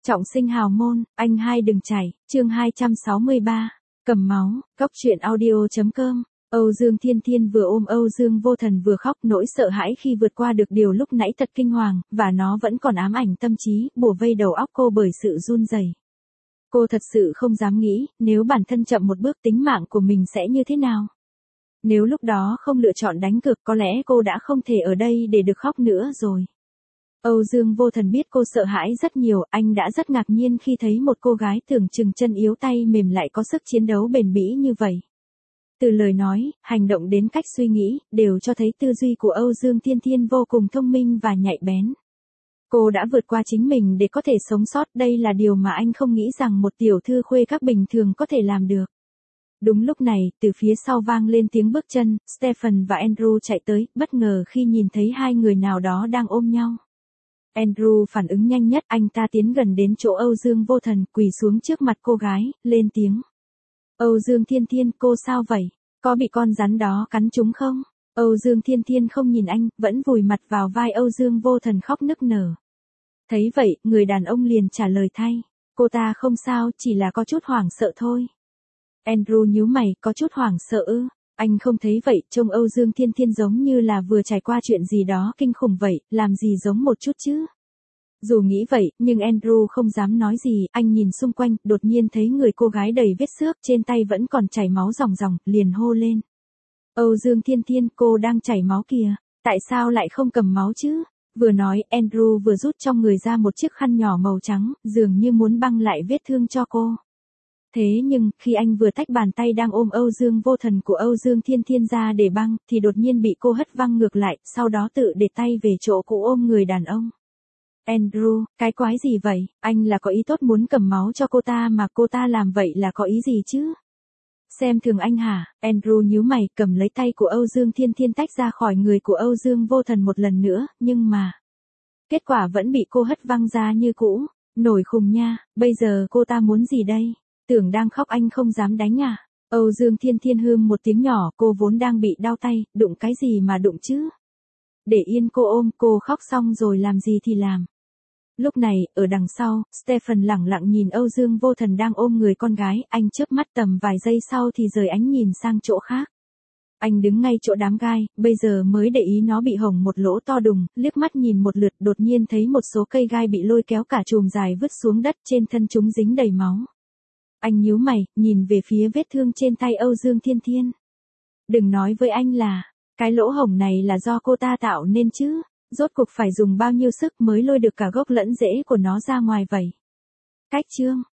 Trọng sinh hào môn, anh hai đừng chảy, chương 263, cầm máu, góc truyện audio.com. Âu Dương Thiên Thiên vừa ôm Âu Dương Vô Thần vừa khóc, nỗi sợ hãi khi vượt qua được điều lúc nãy thật kinh hoàng, và nó vẫn còn ám ảnh tâm trí, bủa vây đầu óc cô bởi sự run rẩy. Cô thật sự không dám nghĩ, nếu bản thân chậm một bước tính mạng của mình sẽ như thế nào. Nếu lúc đó không lựa chọn đánh cược có lẽ cô đã không thể ở đây để được khóc nữa rồi. Âu Dương Vô Thần biết cô sợ hãi rất nhiều, anh đã rất ngạc nhiên khi thấy một cô gái tưởng chừng chân yếu tay mềm lại có sức chiến đấu bền bỉ như vậy. Từ lời nói, hành động đến cách suy nghĩ, đều cho thấy tư duy của Âu Dương Thiên Thiên vô cùng thông minh và nhạy bén. Cô đã vượt qua chính mình để có thể sống sót, đây là điều mà anh không nghĩ rằng một tiểu thư khuê các bình thường có thể làm được. Đúng lúc này, từ phía sau vang lên tiếng bước chân, Stephen và Andrew chạy tới, bất ngờ khi nhìn thấy hai người nào đó đang ôm nhau. Andrew phản ứng nhanh nhất, anh ta tiến gần đến chỗ Âu Dương Vô Thần, quỳ xuống trước mặt cô gái, lên tiếng. Âu Dương Thiên Thiên, cô sao vậy? Có bị con rắn đó cắn trúng không? Âu Dương Thiên Thiên không nhìn anh, vẫn vùi mặt vào vai Âu Dương Vô Thần khóc nức nở. Thấy vậy, người đàn ông liền trả lời thay. Cô ta không sao, chỉ là có chút hoảng sợ thôi. Andrew nhíu mày, có chút hoảng sợ ư? Anh không thấy vậy, trông Âu Dương Thiên Thiên giống như là vừa trải qua chuyện gì đó kinh khủng vậy, làm gì giống một chút chứ? Dù nghĩ vậy, nhưng Andrew không dám nói gì, anh nhìn xung quanh, đột nhiên thấy người cô gái đầy vết xước, trên tay vẫn còn chảy máu ròng ròng, liền hô lên. Âu Dương Thiên Thiên, cô đang chảy máu kìa, tại sao lại không cầm máu chứ? Vừa nói, Andrew vừa rút trong người ra một chiếc khăn nhỏ màu trắng, dường như muốn băng lại vết thương cho cô. Thế nhưng, khi anh vừa tách bàn tay đang ôm Âu Dương Vô Thần của Âu Dương Thiên Thiên ra để băng, thì đột nhiên bị cô hất văng ngược lại, sau đó tự để tay về chỗ cũ ôm người đàn ông. Andrew, cái quái gì vậy? Anh là có ý tốt muốn cầm máu cho cô ta mà cô ta làm vậy là có ý gì chứ? Xem thường anh hả? Andrew nhíu mày, cầm lấy tay của Âu Dương Thiên Thiên tách ra khỏi người của Âu Dương Vô Thần một lần nữa, nhưng mà kết quả vẫn bị cô hất văng ra như cũ. Nổi khùng nha, bây giờ cô ta muốn gì đây? Tưởng đang khóc anh không dám đánh à? Âu Dương Thiên Thiên hưm một tiếng nhỏ, cô vốn đang bị đau tay, đụng cái gì mà đụng chứ? Để yên cô ôm, cô khóc xong rồi làm gì thì làm. Lúc này, ở đằng sau, Stephen lẳng lặng nhìn Âu Dương Vô Thần đang ôm người con gái, anh chớp mắt tầm vài giây sau thì rời ánh nhìn sang chỗ khác. Anh đứng ngay chỗ đám gai, bây giờ mới để ý nó bị hổng một lỗ to đùng, liếc mắt nhìn một lượt đột nhiên thấy một số cây gai bị lôi kéo cả chùm dài vứt xuống đất, trên thân chúng dính đầy máu. Anh nhíu mày, nhìn về phía vết thương trên tay Âu Dương Thiên Thiên. Đừng nói với anh là, cái lỗ hổng này là do cô ta tạo nên chứ, rốt cuộc phải dùng bao nhiêu sức mới lôi được cả gốc lẫn rễ của nó ra ngoài vậy. Cách chương.